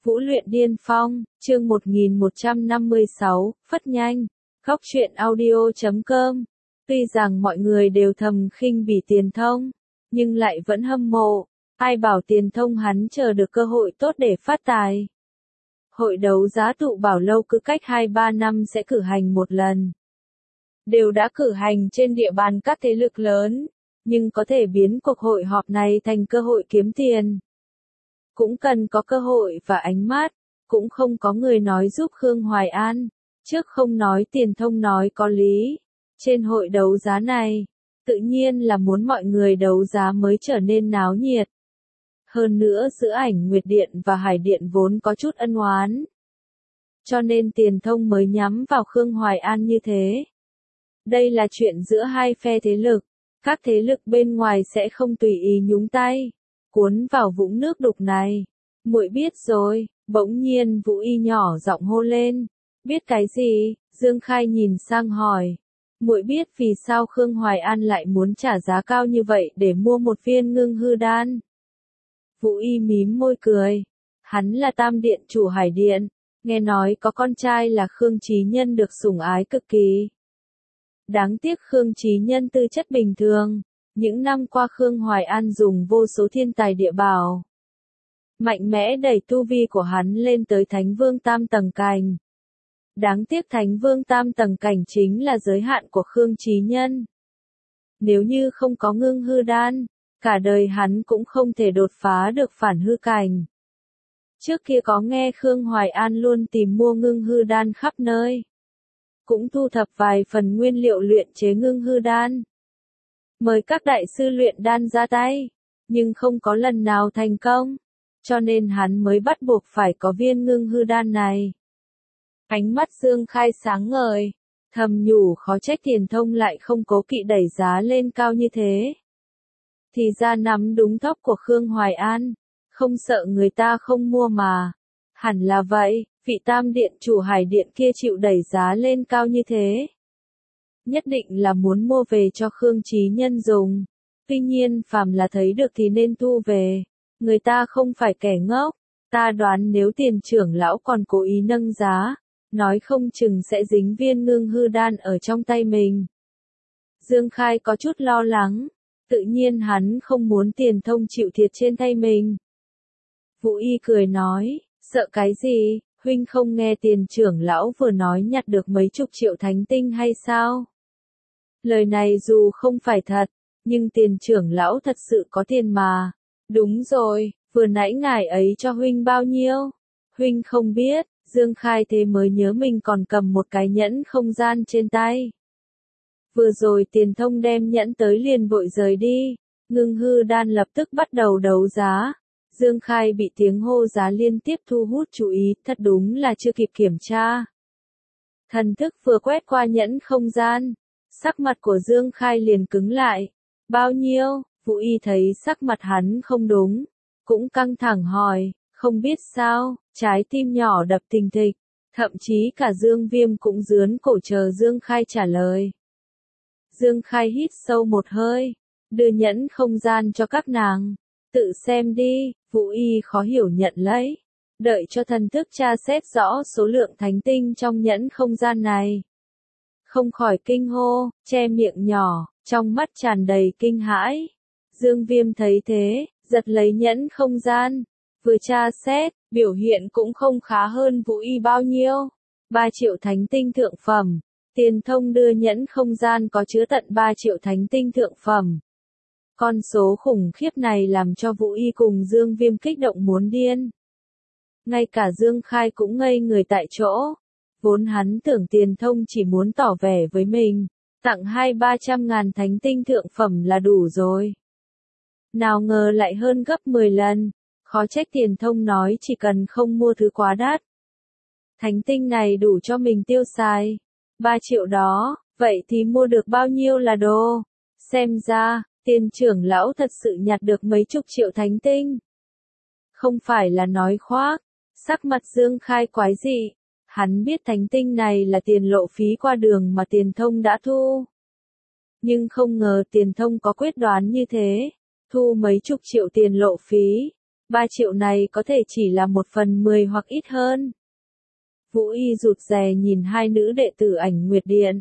Vũ luyện điên phong, chương 1156, phất nhanh. Góc truyện audio.com. Tuy rằng mọi người đều thầm khinh bỉ Tiền Thông, nhưng lại vẫn hâm mộ. Ai bảo Tiền Thông hắn chờ được cơ hội tốt để phát tài. Hội đấu giá tụ bảo lâu cứ cách 2-3 năm sẽ cử hành một lần. Đều đã cử hành trên địa bàn các thế lực lớn, nhưng có thể biến cuộc hội họp này thành cơ hội kiếm tiền. Cũng cần có cơ hội và ánh mắt, cũng không có người nói giúp Khương Hoài An. Trước không nói Tiền Thông nói có lý. Trên hội đấu giá này, tự nhiên là muốn mọi người đấu giá mới trở nên náo nhiệt. Hơn nữa giữa Ảnh Nguyệt Điện và Hải Điện vốn có chút ân oán. Cho nên Tiền Thông mới nhắm vào Khương Hoài An như thế. Đây là chuyện giữa hai phe thế lực, các thế lực bên ngoài sẽ không tùy ý nhúng tay, cuốn vào vũng nước đục này. Muội biết rồi, bỗng nhiên Vũ Y nhỏ giọng hô lên. Biết cái gì? Dương Khai nhìn sang hỏi. Muội biết vì sao Khương Hoài An lại muốn trả giá cao như vậy để mua một viên ngưng hư đan. Vũ Y mím môi cười. Hắn là Tam Điện chủ Hải Điện, nghe nói có con trai là Khương Chí Nhân được sủng ái cực kỳ. Đáng tiếc Khương Chí Nhân tư chất bình thường, những năm qua Khương Hoài An dùng vô số thiên tài địa bảo. Mạnh mẽ đẩy tu vi của hắn lên tới Thánh Vương Tam tầng cảnh. Đáng tiếc Thánh Vương Tam tầng cảnh chính là giới hạn của Khương Chí Nhân. Nếu như không có ngưng hư đan, cả đời hắn cũng không thể đột phá được phản hư cảnh. Trước kia có nghe Khương Hoài An luôn tìm mua ngưng hư đan khắp nơi. Cũng thu thập vài phần nguyên liệu luyện chế ngưng hư đan. Mời các đại sư luyện đan ra tay, nhưng không có lần nào thành công. Cho nên hắn mới bắt buộc phải có viên ngưng hư đan này. Ánh mắt Dương Khai sáng ngời, thầm nhủ khó trách Tiền Thông lại không cố kỵ đẩy giá lên cao như thế. Thì ra nắm đúng tóc của Khương Hoài An, không sợ người ta không mua mà. Hẳn là vậy, vị Tam Điện chủ Hải Điện kia chịu đẩy giá lên cao như thế. Nhất định là muốn mua về cho Khương Chí Nhân dùng. Tuy nhiên phàm là thấy được thì nên thu về. Người ta không phải kẻ ngốc. Ta đoán nếu Tiền trưởng lão còn cố ý nâng giá, nói không chừng sẽ dính viên ngưng hư đan ở trong tay mình. Dương Khai có chút lo lắng. Tự nhiên hắn không muốn Tiền Thông chịu thiệt trên tay mình. Vũ Y cười nói, sợ cái gì, huynh không nghe Tiền trưởng lão vừa nói nhặt được mấy chục triệu thánh tinh hay sao? Lời này dù không phải thật, nhưng Tiền trưởng lão thật sự có tiền mà. Đúng rồi, vừa nãy ngài ấy cho huynh bao nhiêu? Huynh không biết. Dương Khai thế mới nhớ mình còn cầm một cái nhẫn không gian trên tay. Vừa rồi Tiền Thông đem nhẫn tới liền vội rời đi. Ngưng hư đan lập tức bắt đầu đấu giá. Dương Khai bị tiếng hô giá liên tiếp thu hút chú ý, thật đúng là chưa kịp kiểm tra. Thần thức vừa quét qua nhẫn không gian, sắc mặt của Dương Khai liền cứng lại. Bao nhiêu? Vũ Y thấy sắc mặt hắn không đúng, cũng căng thẳng hỏi, không biết sao, trái tim nhỏ đập thình thịch, thậm chí cả Dương Viêm cũng rướn cổ chờ Dương Khai trả lời. Dương Khai hít sâu một hơi, đưa nhẫn không gian cho các nàng, tự xem đi. Vũ Y khó hiểu nhận lấy, đợi cho thần thức tra xét rõ số lượng thánh tinh trong nhẫn không gian này. Không khỏi kinh hô, che miệng nhỏ, trong mắt tràn đầy kinh hãi. Dương Viêm thấy thế, giật lấy nhẫn không gian, vừa tra xét, biểu hiện cũng không khá hơn Vũ Y bao nhiêu. 3 triệu thánh tinh thượng phẩm, Tiền Thông đưa nhẫn không gian có chứa tận 3 triệu thánh tinh thượng phẩm. Con số khủng khiếp này làm cho Vũ Y cùng Dương Viêm kích động muốn điên. Ngay cả Dương Khai cũng ngây người tại chỗ. Vốn hắn tưởng Tiền Thông chỉ muốn tỏ vẻ với mình, tặng 200-300 ngàn thánh tinh thượng phẩm là đủ rồi. Nào ngờ lại hơn gấp 10 lần, khó trách Tiền Thông nói chỉ cần không mua thứ quá đắt. Thánh tinh này đủ cho mình tiêu xài. 3 triệu đó, vậy thì mua được bao nhiêu là đồ? Xem ra, Tiền trưởng lão thật sự nhặt được mấy chục triệu thánh tinh. Không phải là nói khoác. Sắc mặt Dương Khai quái dị. Hắn biết thánh tinh này là tiền lộ phí qua đường mà Tiền Thông đã thu. Nhưng không ngờ Tiền Thông có quyết đoán như thế. Thu mấy chục triệu tiền lộ phí. 3 triệu này có thể chỉ là 1/10 hoặc ít hơn. Vũ Y rụt rè nhìn hai nữ đệ tử Ảnh Nguyệt Điện.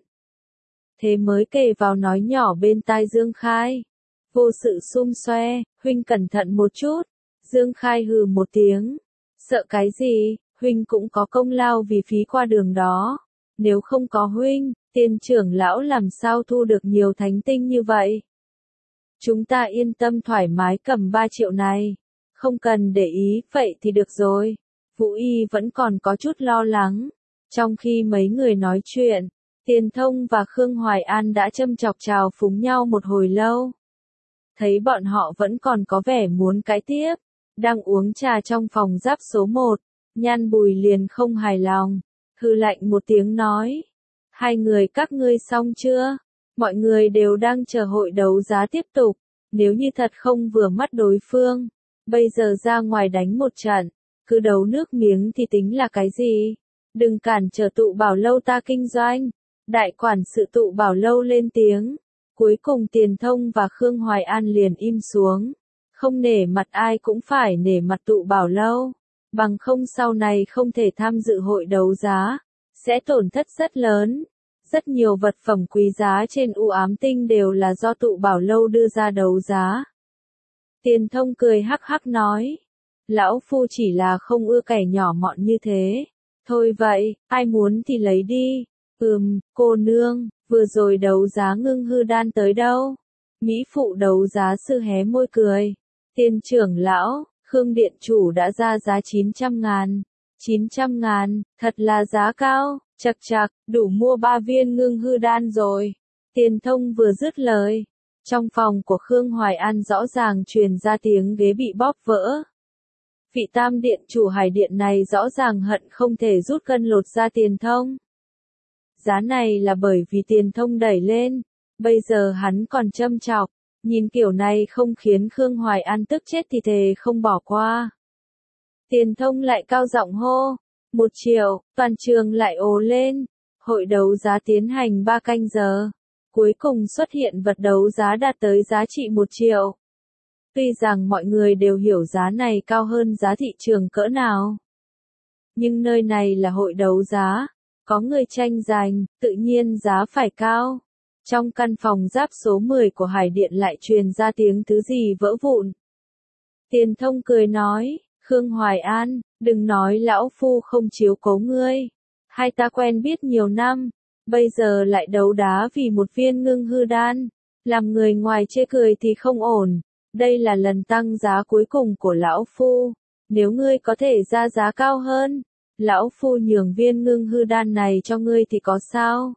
Thế mới kề vào nói nhỏ bên tai Dương Khai. Vô sự xum xoe, huynh cẩn thận một chút. Dương Khai hừ một tiếng. Sợ cái gì, huynh cũng có công lao vì phí qua đường đó. Nếu không có huynh, Tiền trưởng lão làm sao thu được nhiều thánh tinh như vậy? Chúng ta yên tâm thoải mái cầm 3 triệu này. Không cần để ý, vậy thì được rồi. Vũ Y vẫn còn có chút lo lắng. Trong khi mấy người nói chuyện, Tiền Thông và Khương Hoài An đã châm chọc chào phúng nhau một hồi lâu. Thấy bọn họ vẫn còn có vẻ muốn cãi tiếp, đang uống trà trong phòng giáp số 1, Nhan Bùi liền không hài lòng, hừ lạnh một tiếng nói. Hai người các ngươi xong chưa? Mọi người đều đang chờ hội đấu giá tiếp tục, nếu như thật không vừa mắt đối phương, bây giờ ra ngoài đánh một trận, cứ đấu nước miếng thì tính là cái gì? Đừng cản trở tụ bảo lâu ta kinh doanh. Đại quản sự tụ bảo lâu lên tiếng. Cuối cùng Tiền Thông và Khương Hoài An liền im xuống. Không nể mặt ai cũng phải nể mặt tụ bảo lâu. Bằng không sau này không thể tham dự hội đấu giá. Sẽ tổn thất rất lớn. Rất nhiều vật phẩm quý giá trên u ám tinh đều là do tụ bảo lâu đưa ra đấu giá. Tiền Thông cười hắc hắc nói. Lão Phu chỉ là không ưa kẻ nhỏ mọn như thế. Thôi vậy, ai muốn thì lấy đi. Cô nương, vừa rồi đấu giá Ngưng Hư Đan tới đâu? Mỹ phụ đấu giá sư hé môi cười. Tiền trưởng lão, Khương Điện Chủ đã ra giá 900.000. 900.000, thật là giá cao, chậc chậc, đủ mua 3 viên Ngưng Hư Đan rồi. Tiền Thông vừa dứt lời. Trong phòng của Khương Hoài An rõ ràng truyền ra tiếng ghế bị bóp vỡ. Vị Tam Điện Chủ Hải Điện này rõ ràng hận không thể rút gân lột ra Tiền Thông. Giá này là bởi vì Tiền Thông đẩy lên, bây giờ hắn còn châm chọc, nhìn kiểu này không khiến Khương Hoài An tức chết thì thề không bỏ qua. Tiền Thông lại cao giọng hô, 1 triệu, toàn trường lại ồ lên, hội đấu giá tiến hành 3 canh giờ, cuối cùng xuất hiện vật đấu giá đạt tới giá trị 1 triệu. Tuy rằng mọi người đều hiểu giá này cao hơn giá thị trường cỡ nào, nhưng nơi này là hội đấu giá. Có người tranh giành, tự nhiên giá phải cao. Trong căn phòng giáp số 10 của Hải Điện lại truyền ra tiếng thứ gì vỡ vụn. Tiền Thông cười nói, Khương Hoài An, đừng nói lão phu không chiếu cố ngươi. Hai ta quen biết nhiều năm, bây giờ lại đấu đá vì một viên Ngưng Hư Đan. Làm người ngoài chê cười thì không ổn. Đây là lần tăng giá cuối cùng của lão phu. Nếu ngươi có thể ra giá cao hơn, lão phu nhường viên Ngưng Hư Đan này cho ngươi thì có sao?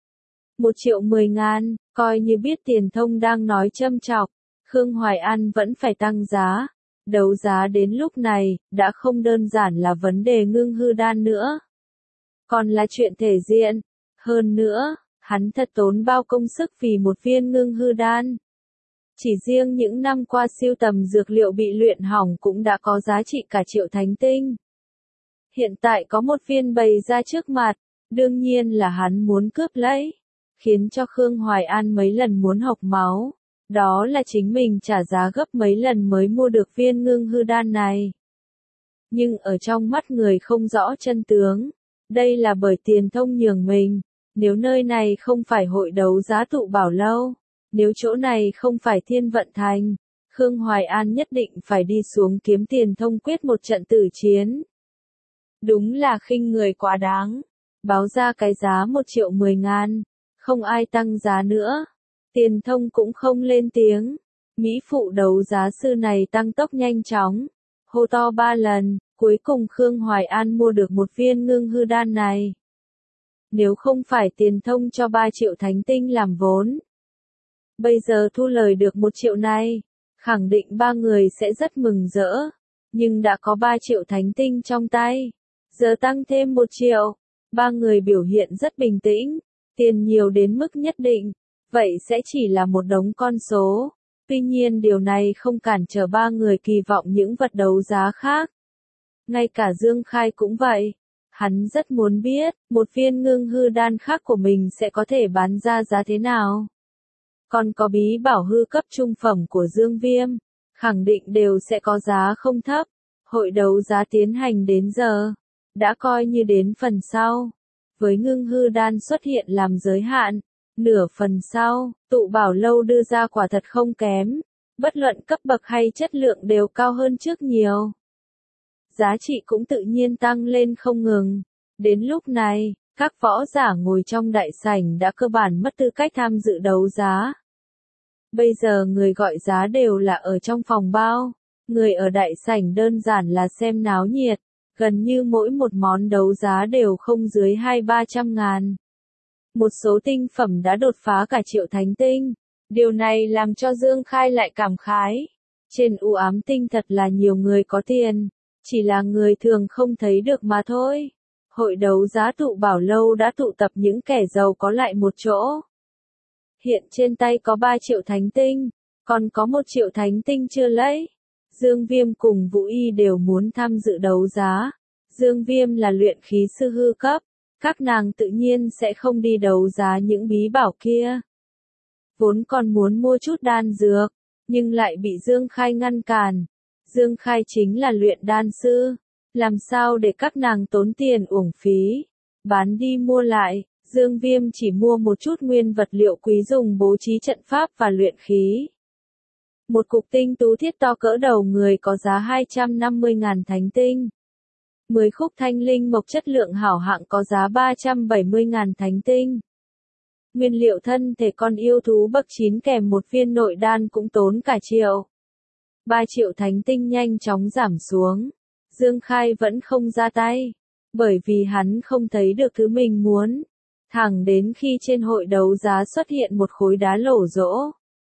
1.010.000, coi như biết Tiền Thông đang nói châm chọc, Khương Hoài An vẫn phải tăng giá. Đấu giá đến lúc này, đã không đơn giản là vấn đề Ngưng Hư Đan nữa. Còn là chuyện thể diện. Hơn nữa, hắn thật tốn bao công sức vì một viên Ngưng Hư Đan. Chỉ riêng những năm qua siêu tầm dược liệu bị luyện hỏng cũng đã có giá trị cả triệu thánh tinh. Hiện tại có một viên bày ra trước mặt, đương nhiên là hắn muốn cướp lấy, khiến cho Khương Hoài An mấy lần muốn hộc máu. Đó là chính mình trả giá gấp mấy lần mới mua được viên Ngưng Hư Đan này. Nhưng ở trong mắt người không rõ chân tướng, đây là bởi Tiền Thông nhường mình. Nếu nơi này không phải hội đấu giá tụ bảo lâu, nếu chỗ này không phải Thiên Vận Thành, Khương Hoài An nhất định phải đi xuống kiếm Tiền Thông quyết một trận tử chiến. Đúng là khinh người quá đáng. Báo ra cái giá 1.010.000, không ai tăng giá nữa. Tiền Thông cũng không lên tiếng. Mỹ phụ đấu giá sư này tăng tốc nhanh chóng, hô to 3 lần, cuối cùng Khương Hoài An mua được một viên Ngưng Hư Đan này. Nếu không phải Tiền Thông cho 3 triệu thánh tinh làm vốn, bây giờ thu lời được 1 triệu này, khẳng định ba người sẽ rất mừng rỡ. Nhưng đã có 3 triệu thánh tinh trong tay, giờ tăng thêm 1 triệu, ba người biểu hiện rất bình tĩnh. Tiền nhiều đến mức nhất định, vậy sẽ chỉ là một đống con số. Tuy nhiên điều này không cản trở ba người kỳ vọng những vật đấu giá khác. Ngay cả Dương Khai cũng vậy. Hắn rất muốn biết, một viên Ngưng Hư Đan khác của mình sẽ có thể bán ra giá thế nào. Còn có bí bảo hư cấp trung phẩm của Dương Viêm. khẳng định đều sẽ có giá không thấp. Hội đấu giá tiến hành đến giờ, đã coi như đến phần sau. Với ngưng hư đan xuất hiện làm giới hạn, nửa phần sau, tụ bảo lâu đưa ra quả thật không kém. Bất luận cấp bậc hay chất lượng đều cao hơn trước nhiều. Giá trị cũng tự nhiên tăng lên không ngừng. Đến lúc này, các võ giả ngồi trong đại sảnh đã cơ bản mất tư cách tham dự đấu giá. Bây giờ người gọi giá đều là ở trong phòng bao. Người ở đại sảnh đơn giản là xem náo nhiệt. Gần như mỗi một món đấu giá đều không dưới 200-300 ngàn. Một số tinh phẩm đã đột phá cả triệu thánh tinh. Điều này làm cho Dương Khai lại cảm khái. Trên u ám tinh thật là nhiều người có tiền. Chỉ là người thường không thấy được mà thôi. Hội đấu giá tụ bảo lâu đã tụ tập những kẻ giàu có lại một chỗ. Hiện trên tay có 3 triệu thánh tinh, còn có 1 triệu thánh tinh chưa lấy. Dương Viêm cùng Vũ Y đều muốn tham dự đấu giá. Dương Viêm là luyện khí sư hư cấp, các nàng tự nhiên sẽ không đi đấu giá những bí bảo kia. Vốn còn muốn mua chút đan dược, nhưng lại bị Dương Khai ngăn cản. Dương Khai chính là luyện đan sư, làm sao để các nàng tốn tiền uổng phí, bán đi mua lại. Dương Viêm chỉ mua một chút nguyên vật liệu quý dùng bố trí trận pháp và luyện khí. Một cục tinh tú thiết to cỡ đầu người có giá 250.000 thánh tinh. 10 khúc thanh linh mộc chất lượng hảo hạng có giá 370.000 thánh tinh. Nguyên liệu thân thể con yêu thú bậc 9 kèm một viên nội đan cũng tốn cả triệu. 3 triệu thánh tinh nhanh chóng giảm xuống. Dương Khai vẫn không ra tay, bởi vì hắn không thấy được thứ mình muốn. Thẳng đến khi trên hội đấu giá xuất hiện một khối đá lổ rỗ.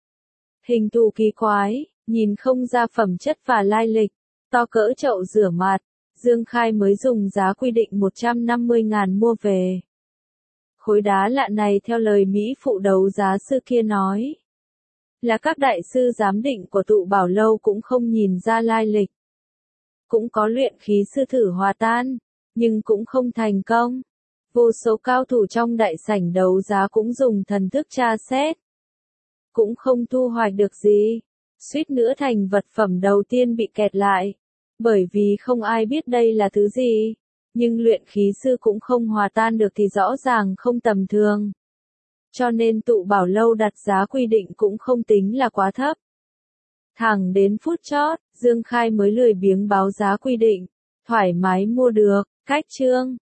Hình thù kỳ quái, nhìn không ra phẩm chất và lai lịch, to cỡ chậu rửa mặt. Dương Khai mới dùng giá quy định 150.000 mua về. Khối đá lạ này theo lời Mỹ phụ đấu giá sư kia nói, là các đại sư giám định của tụ bảo lâu cũng không nhìn ra lai lịch. Cũng có luyện khí sư thử hòa tan, nhưng cũng không thành công. Vô số cao thủ trong đại sảnh đấu giá cũng dùng thần thức tra xét. Cũng không thu hoạch được gì. Suýt nữa thành vật phẩm đầu tiên bị kẹt lại. Bởi vì không ai biết đây là thứ gì. Nhưng luyện khí sư cũng không hòa tan được thì rõ ràng không tầm thường. Cho nên tụ bảo lâu đặt giá quy định cũng không tính là quá thấp. Thẳng đến phút chót, Dương Khai mới lười biếng báo giá quy định. Thoải mái mua được, cách chương.